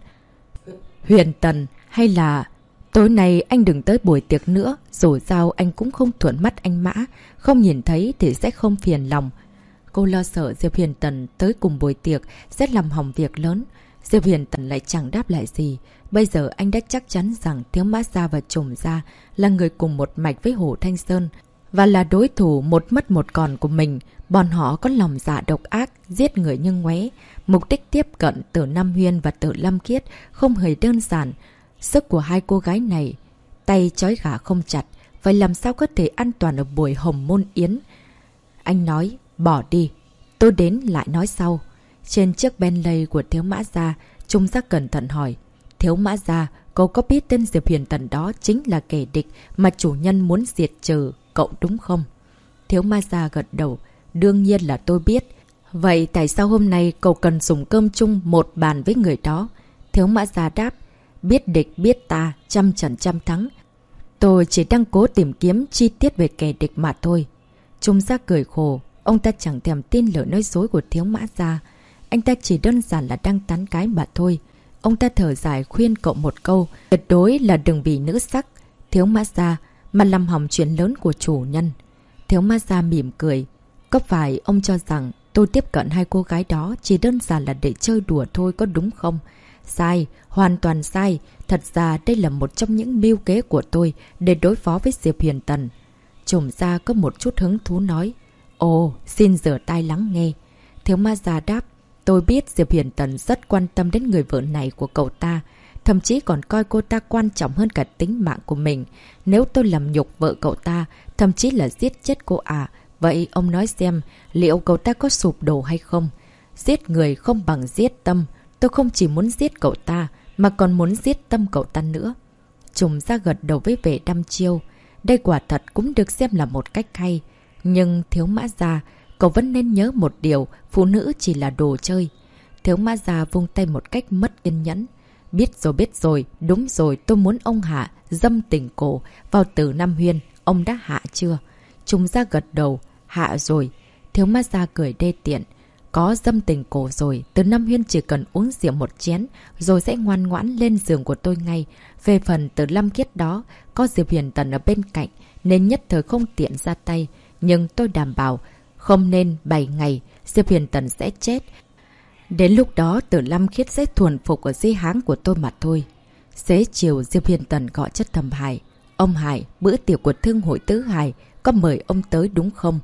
Huyền Tần, hay là tối nay anh đừng tới buổi tiệc nữa, dù sao anh cũng không thuận mắt anh Mã, không nhìn thấy thì sẽ không phiền lòng. Cô lo sợ Diệp Huyền Tần tới cùng buổi tiệc sẽ làm hỏng việc lớn. Diệp Huyền Tần lại chẳng đáp lại gì. Bây giờ anh đã chắc chắn rằng Thiếu Mã Gia và Trùm Gia là người cùng một mạch với Hồ Thanh Sơn và là đối thủ một mất một còn của mình. Bọn họ có lòng dạ độc ác, giết người như ngoé. Mục đích tiếp cận Từ Nam Huyên và Từ Lam Khiết không hề đơn giản. Sức của hai cô gái này, tay trói gà không chặt, vậy làm sao có thể an toàn ở buổi hồng môn yến? Anh nói, bỏ đi, tôi đến lại nói sau. Trên chiếc Bentley của Thiếu Mã Gia, Trung Gia cẩn thận hỏi. Thiếu Mã Gia, cậu có biết tên Diệp Huyền Tần đó chính là kẻ địch mà chủ nhân muốn diệt trừ cậu đúng không? Thiếu Mã Gia gật đầu. Đương nhiên là tôi biết. Vậy tại sao hôm nay cậu cần dùng cơm chung một bàn với người đó? Thiếu Mã Gia đáp. Biết địch biết ta, trăm trận trăm thắng. Tôi chỉ đang cố tìm kiếm chi tiết về kẻ địch mà thôi. Trung Gia cười khổ. Ông ta chẳng thèm tin lời nói dối của Thiếu Mã Gia. anh ta chỉ đơn giản là đang tán cái mà thôi. Ông ta thở dài khuyên cậu một câu, tuyệt đối là đừng vì nữ sắc, Thiếu Mã Gia, mà làm hỏng chuyện lớn của chủ nhân. Thiếu Mã Gia mỉm cười. Có phải ông cho rằng tôi tiếp cận hai cô gái đó chỉ đơn giản là để chơi đùa thôi có đúng không? Sai, hoàn toàn sai. Thật ra đây là một trong những mưu kế của tôi để đối phó với Diệp Huyền Tần. Trùm Gia có một chút hứng thú nói. Ồ, xin rửa tai lắng nghe. Thiếu Ma Gia đáp. Tôi biết Diệp Huyền Tần rất quan tâm đến người vợ này của cậu ta. Thậm chí còn coi cô ta quan trọng hơn cả tính mạng của mình. Nếu tôi làm nhục vợ cậu ta, thậm chí là giết chết cô vậy ông nói xem, liệu cậu ta có sụp đổ hay không? Giết người không bằng giết tâm. Tôi không chỉ muốn giết cậu ta, mà còn muốn giết tâm cậu ta nữa. Trùm Gia gật đầu với vẻ đăm chiêu. Đây quả thật cũng được xem là một cách hay. Nhưng Thiếu Mã Gia, cậu vẫn nên nhớ một điều, phụ nữ chỉ là đồ chơi. Thiếu Mã Gia vung tay một cách mất kiên nhẫn. Biết rồi, đúng rồi, tôi muốn ông hạ dâm tình cổ vào Từ Nam Huyên. Ông đã hạ chưa? Trùm Gia gật đầu. Hạ rồi. Thiếu Ma Gia cười đê tiện. Có dâm tình cổ rồi, Từ Nam Huyên chỉ cần uống rượu một chén, rồi sẽ ngoan ngoãn lên giường của tôi ngay. Về phần Từ Lâm Kiết đó, có Diệp Huyền Tần ở bên cạnh, nên nhất thời không tiện ra tay. Nhưng tôi đảm bảo, không nên 7 ngày, Diệp Huyền Tần sẽ chết. Đến lúc đó Từ Lâm Khiết sẽ thuần phục ở dưới háng của tôi mà thôi. Xế chiều Diệp Huyền Tần gọi cho Thẩm Hải. Ông Hải, bữa tiệc của Thương hội Tứ Hải, có mời ông tới đúng không?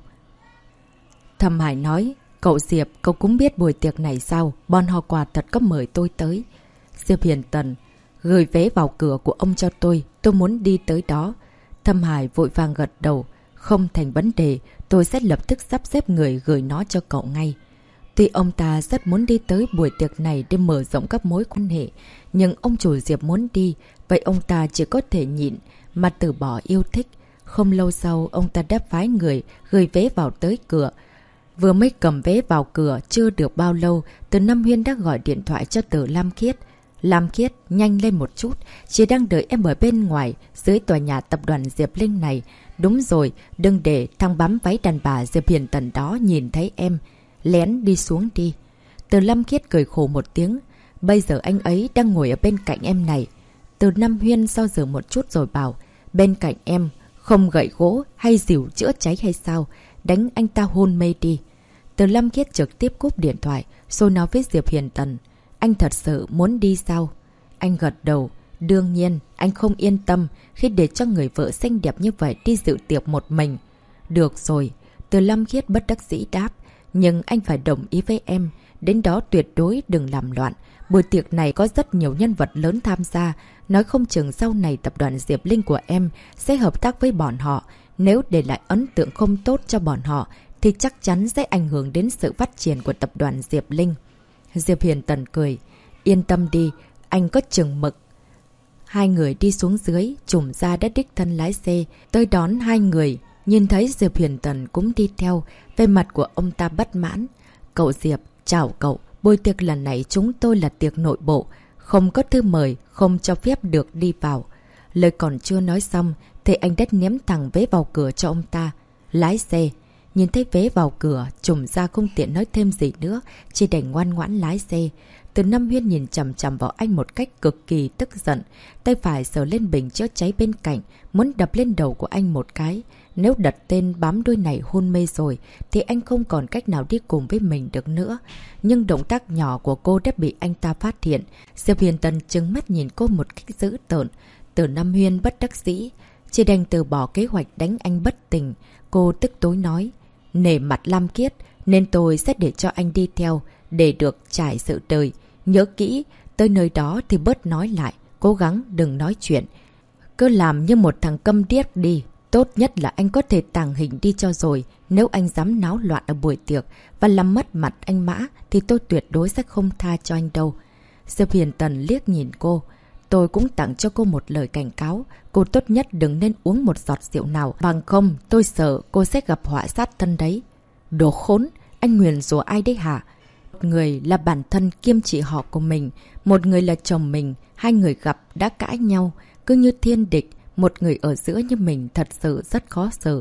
Thẩm Hải nói, cậu Diệp, cậu cũng biết buổi tiệc này sao? Bọn họ quả thật có mời tôi tới. Diệp Huyền Tần, gửi vé vào cửa của ông cho tôi muốn đi tới đó. Thẩm Hải vội vàng gật đầu. Không thành vấn đề, tôi sẽ lập tức sắp xếp người gửi nó cho cậu ngay. Tuy ông ta rất muốn đi tới buổi tiệc này để mở rộng các mối quan hệ, nhưng ông chủ Diệp muốn đi, vậy ông ta chỉ có thể nhịn mà từ bỏ yêu thích. Không lâu sau, ông ta đã phái người gửi vé vào tới cửa. Vừa mới cầm vé vào cửa, chưa được bao lâu, Từ Nam Huyên đã gọi điện thoại cho Từ Lam Khiết. Lam Khiết, nhanh lên một chút, chị đang đợi em ở bên ngoài, dưới tòa nhà tập đoàn Diệp Linh này. Đúng rồi, đừng để thằng bám váy đàn bà Diệp Huyền Tần đó nhìn thấy em. Lén đi xuống đi. Từ Lam Khiết cười khổ một tiếng. Bây giờ anh ấy đang ngồi ở bên cạnh em này. Từ Nam Huyên do dự một chút rồi bảo. Bên cạnh em, không gậy gỗ hay dìu chữa cháy hay sao? Đánh anh ta hôn mê đi. Từ Lam Khiết trực tiếp cúp điện thoại, rồi nói với Diệp Huyền Tần. Anh thật sự muốn đi sao? Anh gật đầu. Đương nhiên, anh không yên tâm khi để cho người vợ xinh đẹp như vậy đi dự tiệc một mình. Được rồi. Từ Lam Khiết bất đắc dĩ đáp. Nhưng anh phải đồng ý với em. Đến đó tuyệt đối đừng làm loạn. Buổi tiệc này có rất nhiều nhân vật lớn tham gia. Nói không chừng sau này tập đoàn Diệp Linh của em sẽ hợp tác với bọn họ. Nếu để lại ấn tượng không tốt cho bọn họ, thì chắc chắn sẽ ảnh hưởng đến sự phát triển của tập đoàn Diệp Linh. Diệp Huyền Tần cười. Yên tâm đi, anh có chừng mực. Hai người đi xuống dưới, Trùm Gia đã đích thân lái xe tới đón hai người. Nhìn thấy Diệp Huyền Tần cũng đi theo, về mặt của ông ta bất mãn. Cậu Diệp, chào cậu, buổi tiệc lần này chúng tôi là tiệc nội bộ, không có thư mời, không cho phép được đi vào. Lời còn chưa nói xong, thì anh đã ném thẳng vé vào cửa cho ông ta. Lái xe, nhìn thấy vé vào cửa, Trùm Gia không tiện nói thêm gì nữa, chỉ đành ngoan ngoãn lái xe. Từ Nam Huyên nhìn chằm chằm vào anh một cách cực kỳ tức giận, tay phải sờ lên bình chữa cháy bên cạnh, muốn đập lên đầu của anh một cái. Nếu đặt tên bám đuôi này hôn mê rồi, thì anh không còn cách nào đi cùng với mình được nữa. Nhưng động tác nhỏ của cô đã bị anh ta phát hiện. Diệp Huyền Tần trừng mắt nhìn cô một cách dữ tợn. Từ Nam Huyên bất đắc dĩ, chỉ đành từ bỏ kế hoạch đánh anh bất tỉnh. Cô tức tối nói, nể mặt Lam Khiết, nên tôi sẽ để cho anh đi theo, để được trải sự đời. Nhớ kỹ, tới nơi đó thì bớt nói lại, cố gắng đừng nói chuyện. Cứ làm như một thằng câm điếc đi. Tốt nhất là anh có thể tàng hình đi cho rồi. Nếu anh dám náo loạn ở buổi tiệc và làm mất mặt anh Mã, thì tôi tuyệt đối sẽ không tha cho anh đâu. Diệp Huyền Tần liếc nhìn cô. Tôi cũng tặng cho cô một lời cảnh cáo. Cô tốt nhất đừng nên uống một giọt rượu nào. Bằng không, tôi sợ cô sẽ gặp họa sát thân đấy. Đồ khốn, anh nguyền rủa ai đấy hả? Một người là bản thân kiêm chị họ của mình, một người là chồng mình. Hai người gặp đã cãi nhau, cứ như thiên địch. Một người ở giữa như mình thật sự rất khó xử.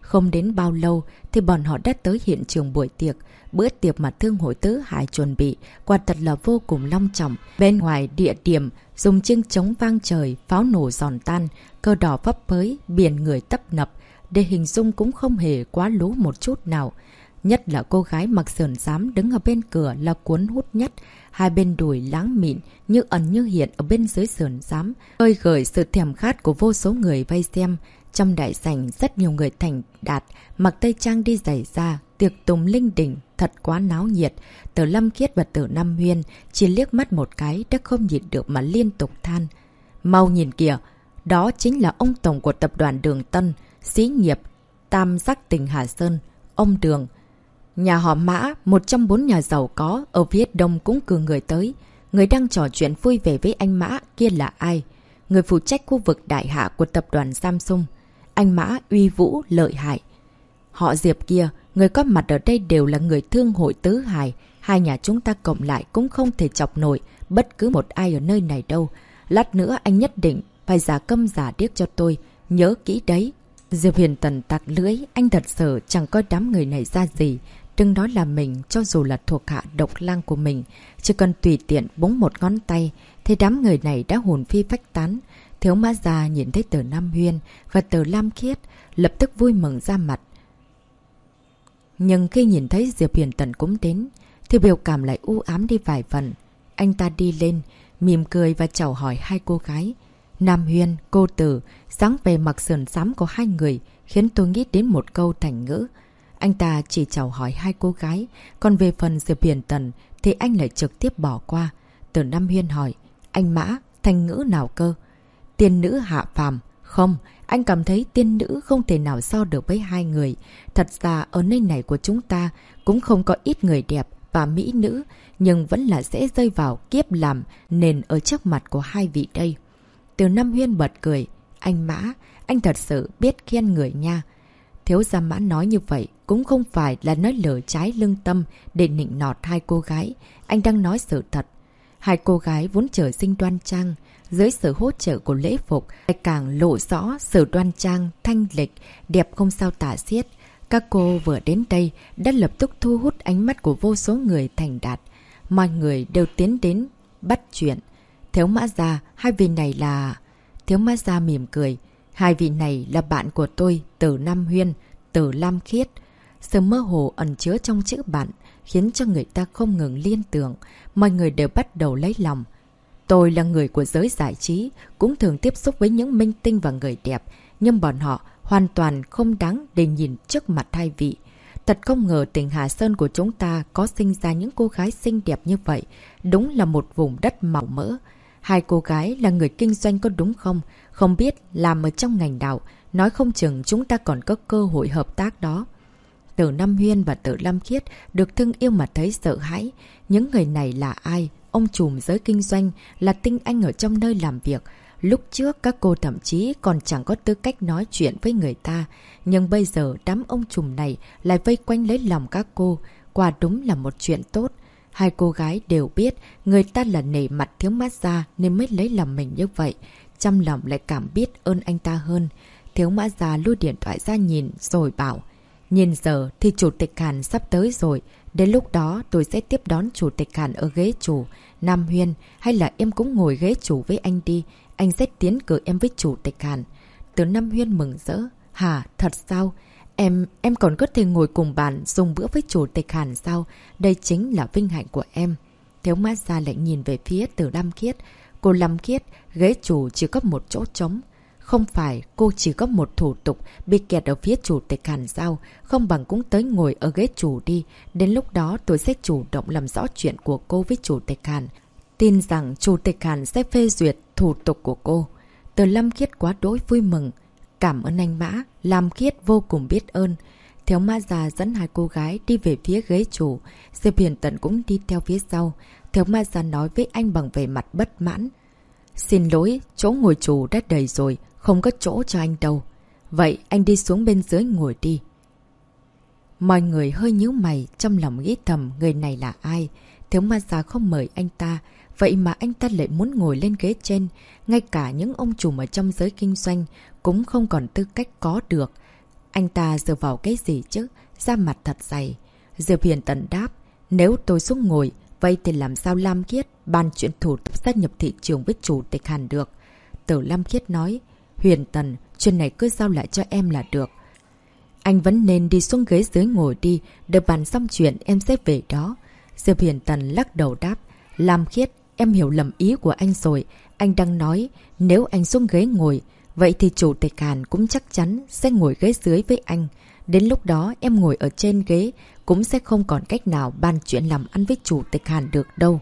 Không đến bao lâu thì bọn họ đã tới hiện trường buổi tiệc. Bữa tiệc mà Thương hội Tứ Hải chuẩn bị quả thật là vô cùng long trọng. Bên ngoài địa điểm dùng chiêng trống vang trời, pháo nổ giòn tan, cờ đỏ phấp phới, biển người tấp nập. Để hình dung cũng không hề quá lú một chút nào. Nhất là cô gái mặc sườn xám đứng ở bên cửa là cuốn hút nhất. Hai bên đùi láng mịn như ẩn như hiện ở bên dưới sườn xám, khơi gợi sự thèm khát của vô số người vây xem. Trong đại sảnh rất nhiều người thành đạt, mặc tây trang đi giày da, tiệc tùng linh đình, thật quá náo nhiệt. Từ Lâm Khiết và Từ Nam Huyên chỉ liếc mắt một cái đã không nhịn được mà liên tục than. Mau nhìn kìa, đó chính là ông tổng của tập đoàn Đường Tân, xí nghiệp Tam Giác Tỉnh Hà Sơn, ông Đường. Nhà họ Mã, một trong 4 nhà giàu có ở phía đông cũng cử người tới. Người đang trò chuyện vui vẻ với anh Mã kia là ai? Người phụ trách khu vực đại hạ của tập đoàn Samsung. Anh Mã uy vũ, lợi hại. Họ Diệp kia, người có mặt ở đây đều là người Thương hội Tứ Hải. Hai nhà chúng ta cộng lại cũng không thể chọc nổi bất cứ một ai ở nơi này đâu. Lát nữa anh nhất định phải giả câm giả điếc cho tôi. Nhớ kỹ đấy. Diệp Huyền Tần tặc lưỡi, anh thật sự chẳng coi đám người này ra gì. Đừng nói là mình, cho dù là thuộc hạ độc lang của mình, chỉ cần tùy tiện búng một ngón tay, thì đám người này đã hồn phi phách tán. Thiếu Mã Gia nhìn thấy Từ Nam Huyên và Từ Lam Khiết, lập tức vui mừng ra mặt. Nhưng khi nhìn thấy Diệp Huyền Tần cũng đến, thì biểu cảm lại u ám đi vài phần. Anh ta đi lên, mỉm cười và chào hỏi hai cô gái. Nam Huyên, cô Tử, dáng vẻ mặc sườn xám của hai người khiến tôi nghĩ đến một câu thành ngữ. Anh ta chỉ chào hỏi hai cô gái, còn về phần Diệp Huyền Tần thì anh lại trực tiếp bỏ qua. Từ Nam Huyên hỏi, anh Mã, thành ngữ nào cơ? Tiên nữ hạ phàm. Không, anh cảm thấy tiên nữ không thể nào so được với hai người. Thật ra ở nơi này của chúng ta cũng không có ít người đẹp và mỹ nữ, nhưng vẫn là sẽ rơi vào kiếp làm nền ở trước mặt của hai vị đây. Từ Nam Huyên bật cười, anh Mã, anh thật sự biết khen người nha. Thiếu gia Mã nói như vậy cũng không phải là nói lời trái lương tâm để nịnh nọt hai cô gái. Anh đang nói sự thật. Hai cô gái vốn trời sinh đoan trang. Dưới sự hỗ trợ của lễ phục, lại càng lộ rõ sự đoan trang, thanh lịch, đẹp không sao tả xiết. Các cô vừa đến đây đã lập tức thu hút ánh mắt của vô số người thành đạt. Mọi người đều tiến đến bắt chuyện. Thiếu Mã Gia, hai vị này là... Thiếu Mã Gia mỉm cười. Hai vị này là bạn của tôi, Từ Nam Huyên, Từ Lam Khiết. Sự mơ hồ ẩn chứa trong chữ bạn khiến cho người ta không ngừng liên tưởng. Mọi người đều bắt đầu lấy lòng. Tôi là người của giới giải trí, cũng thường tiếp xúc với những minh tinh và người đẹp, nhưng bọn họ hoàn toàn không đáng để nhìn trước mặt hai vị. Thật không ngờ tỉnh Hà Sơn của chúng ta có sinh ra những cô gái xinh đẹp như vậy, đúng là một vùng đất màu mỡ. Hai cô gái là người kinh doanh có đúng không? Không biết làm ở trong ngành nào, nói không chừng chúng ta còn có cơ hội hợp tác đó. Từ Nam Huyên và Từ Lam Khiết được thương yêu mà thấy sợ hãi. Những người này là ai? Ông trùm giới kinh doanh, là tinh anh ở trong nơi làm việc. Lúc trước các cô thậm chí còn chẳng có tư cách nói chuyện với người ta. Nhưng bây giờ đám ông trùm này lại vây quanh lấy lòng các cô. Quả đúng là một chuyện tốt. Hai cô gái đều biết người ta là nể mặt Thiếu Mã Gia nên mới lấy lòng mình như vậy. Trong lòng lại cảm biết ơn anh ta hơn. Thiếu Mã Gia lôi điện thoại ra nhìn rồi bảo, nhìn giờ thì Chủ tịch Hàn sắp tới rồi. Đến lúc đó tôi sẽ tiếp đón Chủ tịch Hàn ở ghế chủ. Nam Huyên, hay là em cũng ngồi ghế chủ với anh đi. Anh sẽ tiến cử em với Chủ tịch Hàn. Từ Nam Huyên mừng rỡ. Hả, thật sao? Em còn có thể ngồi cùng bàn dùng bữa với Chủ tịch Hàn sao? Đây chính là vinh hạnh của em. Thiếu Mã Gia lại nhìn về phía Từ Lam Khiết. Cô Lam Khiết, ghế chủ chỉ có một chỗ trống. Không phải cô chỉ có một thủ tục bị kẹt ở phía Chủ tịch Hàn sao? Không bằng cũng tới ngồi ở ghế chủ đi. Đến lúc đó tôi sẽ chủ động làm rõ chuyện của cô với Chủ tịch Hàn. Tin rằng Chủ tịch Hàn sẽ phê duyệt thủ tục của cô. Từ Lam Khiết quá đỗi vui mừng. Cảm ơn anh Mã, Lam Khiết vô cùng biết ơn. Thiếu Mã Gia dẫn hai cô gái đi về phía ghế chủ. Diệp Huyền Tần cũng đi theo phía sau. Thiếu Mã Gia nói với anh bằng vẻ mặt bất mãn. Xin lỗi, chỗ ngồi chủ đã đầy rồi, không có chỗ cho anh đâu. Vậy anh đi xuống bên dưới ngồi đi. Mọi người hơi nhíu mày, trong lòng nghĩ thầm người này là ai. Thiếu Mã Gia không mời anh ta, vậy mà anh ta lại muốn ngồi lên ghế trên. Ngay cả những ông trùm ở trong giới kinh doanh cũng không còn tư cách có được. Anh ta dựa vào cái gì chứ? Da mặt thật dày. Diệp Huyền Tần đáp. Nếu tôi xuống ngồi, vậy thì làm sao Lam Khiết ban chuyện thủ tục gia nhập thị trường với chủ tịch Hàn được? Tử Lam Khiết nói. Huyền Tần, chuyện này cứ giao lại cho em là được. Anh vẫn nên đi xuống ghế dưới ngồi đi, đợi bàn xong chuyện em sẽ về đó. Diệp Huyền Tần lắc đầu đáp. Lam Khiết, em hiểu lầm ý của anh rồi. Anh đang nói, nếu anh xuống ghế ngồi, vậy thì chủ tịch Hàn cũng chắc chắn sẽ ngồi ghế dưới với anh. Đến lúc đó em ngồi ở trên ghế, cũng sẽ không còn cách nào bàn chuyện làm ăn với chủ tịch Hàn được đâu.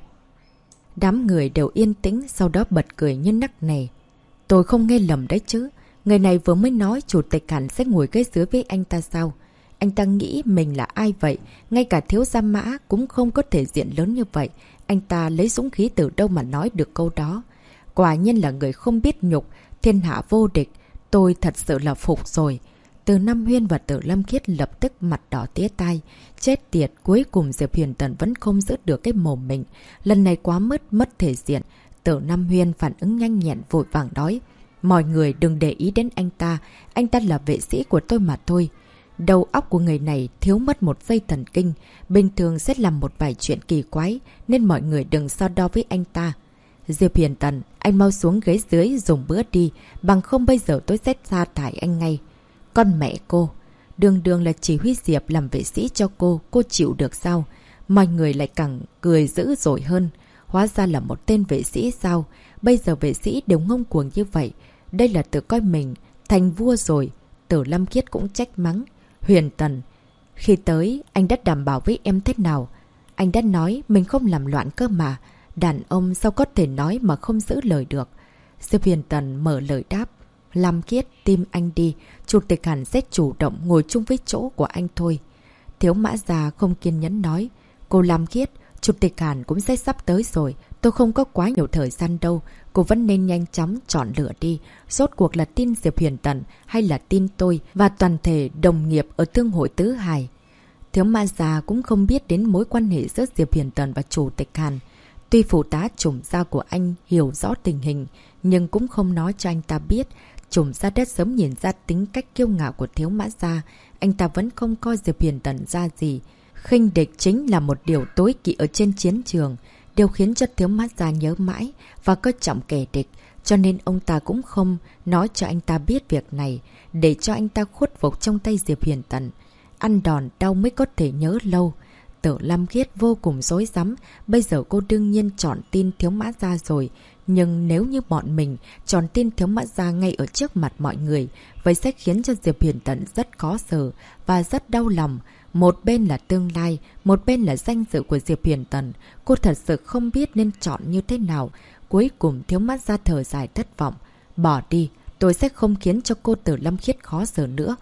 Đám người đều yên tĩnh, sau đó bật cười như nắc nẻ. Tôi không nghe lầm đấy chứ. Người này vừa mới nói chủ tịch Hàn sẽ ngồi ghế dưới với anh ta sao? Anh ta nghĩ mình là ai vậy? Ngay cả thiếu gia Mã cũng không có thể diện lớn như vậy. Anh ta lấy dũng khí từ đâu mà nói được câu đó? Quả nhiên là người không biết nhục, thiên hạ vô địch. Tôi thật sự là phục rồi. Từ Nam Huyên và Tử Lâm Khiết lập tức mặt đỏ tía tai. Chết tiệt, cuối cùng Diệp Huyền Tần vẫn không giữ được cái mồm mình. Lần này quá mất thể diện. Tử Nam Huyên phản ứng nhanh nhẹn vội vàng nói. Mọi người đừng để ý đến anh ta là vệ sĩ của tôi mà thôi. Đầu óc của người này thiếu mất một dây thần kinh, bình thường sẽ làm một vài chuyện kỳ quái, nên mọi người đừng so đo với anh ta. Diệp Huyền Tần, anh mau xuống ghế dưới dùng bữa đi, bằng không bây giờ tôi sẽ sa thải anh ngay. Con mẹ cô, đường đường là chỉ huy Diệp làm vệ sĩ cho cô chịu được sao? Mọi người lại càng cười dữ dội hơn. Hóa ra là một tên vệ sĩ sao? Bây giờ vệ sĩ đều ngông cuồng như vậy. Đây là tự coi mình thành vua rồi. Tử Lâm Khiết cũng trách mắng. Huyền Tần, khi tới anh đã đảm bảo với em thế nào? Anh đã nói mình không làm loạn cơ mà. Đàn ông sao có thể nói mà không giữ lời được? Diệp Huyền Tần mở lời đáp. Lam Khiết, tim anh đi. Chủ tịch Hàn sẽ chủ động ngồi chung với chỗ của anh thôi. Thiếu Mã Gia không kiên nhẫn nói. Cô Lam Khiết, Chủ tịch Hàn cũng sẽ sắp tới rồi. Tôi không có quá nhiều thời gian đâu. Cô vẫn nên nhanh chóng chọn lựa đi. Rốt cuộc là tin Diệp Huyền Tần hay là tin tôi và toàn thể đồng nghiệp ở Thương hội Tứ Hải. Thiếu Ma Gia cũng không biết đến mối quan hệ giữa Diệp Huyền Tần và Chủ tịch Hàn. Tuy phụ tá Trùm Gia của anh hiểu rõ tình hình, nhưng cũng không nói cho anh ta biết. Trùm Gia đã sớm nhìn ra tính cách kiêu ngạo của Thiếu Mã Gia. Anh ta vẫn không coi Diệp Huyền Tần ra gì. Khinh địch chính là một điều tối kỵ ở trên chiến trường. Điều khiến cho Thiếu Mã Gia nhớ mãi và coi trọng kẻ địch. Cho nên ông ta cũng không nói cho anh ta biết việc này, để cho anh ta khuất phục trong tay Diệp Huyền Tần. Ăn đòn đau mới có thể nhớ lâu. Tử Lam Khiết vô cùng rối rắm. Bây giờ cô đương nhiên chọn tin Thiếu Mã Gia rồi. Nhưng nếu như bọn mình chọn tin Thiếu Mã Gia ngay ở trước mặt mọi người, vậy sẽ khiến cho Diệp Huyền Tần rất khó xử và rất đau lòng. Một bên là tương lai, một bên là danh dự của Diệp Huyền Tần. Cô thật sự không biết nên chọn như thế nào. Cuối cùng Thiếu Mã Gia thở dài thất vọng. Bỏ đi, tôi sẽ không khiến cho cô Tử Lâm Khiết khó xử nữa.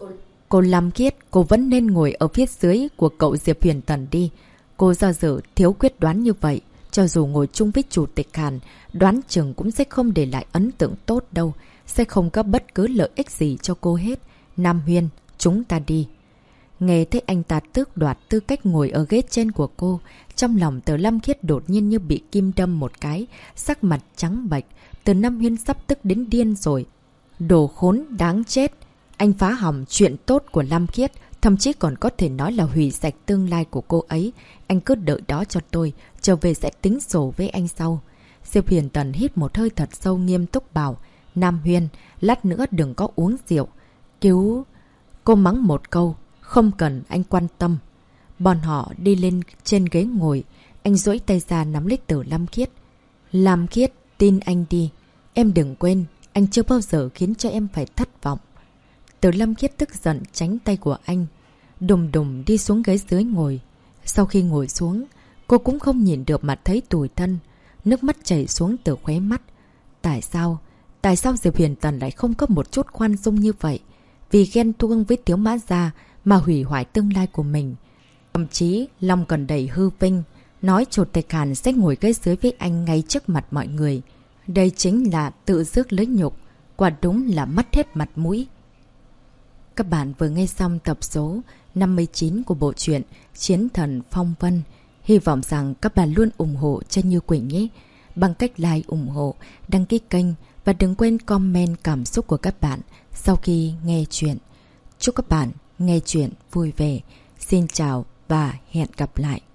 Cô Lam Khiết, cô vẫn nên ngồi ở phía dưới của cậu Diệp Huyền Tần đi. Cô do dự thiếu quyết đoán như vậy. Cho dù ngồi chung với Chủ tịch Hàn, đoán chừng cũng sẽ không để lại ấn tượng tốt đâu. Sẽ không có bất cứ lợi ích gì cho cô hết. Nam Huyên, chúng ta đi. Nghe thấy anh ta tước đoạt tư cách ngồi ở ghế trên của cô, trong lòng Tử Lâm Khiết đột nhiên như bị kim đâm một cái, sắc mặt trắng bệch. Từ Nam Huyên sắp tức đến điên rồi. Đồ khốn đáng chết. Anh phá hỏng chuyện tốt của Lam Khiết, thậm chí còn có thể nói là hủy sạch tương lai của cô ấy. Anh cứ đợi đó cho tôi, trở về sẽ tính sổ với anh sau. Diệp Huyền Tần hít một hơi thật sâu nghiêm túc bảo. Nam Huyên, lát nữa đừng có uống rượu. Cứu... Cô mắng một câu. Không cần anh quan tâm. Bọn họ đi lên trên ghế ngồi. Anh duỗi tay ra nắm lấy Tử Lam Khiết. Lam Khiết, tin anh đi. Em đừng quên, anh chưa bao giờ khiến cho em phải thất vọng. Tử Lam Khiết tức giận tránh tay của anh. Đùng đùng đi xuống ghế dưới ngồi. Sau khi ngồi xuống, cô cũng không nhìn được mà thấy tủi thân. Nước mắt chảy xuống từ khóe mắt. Tại sao? Tại sao Diệp Huyền Tần lại không có một chút khoan dung như vậy? Vì ghen tuông với Thiếu Mã Gia mà hủy hoại tương lai của mình. Thậm chí lòng còn đầy hư vinh, nói Chủ tịch Hàn sẽ ngồi ghế dưới với anh ngay trước mặt mọi người. Đây chính là tự rước lấy nhục, quả đúng là mất hết mặt mũi. Các bạn vừa nghe xong tập số 59 của bộ truyện Chiến Thần Phong Vân. Hy vọng rằng các bạn luôn ủng hộ cho Như Quỳnh nhé, bằng cách like, ủng hộ, đăng ký kênh và đừng quên comment cảm xúc của các bạn sau khi nghe chuyện. Chúc các bạn nghe chuyện vui vẻ. Xin chào và hẹn gặp lại.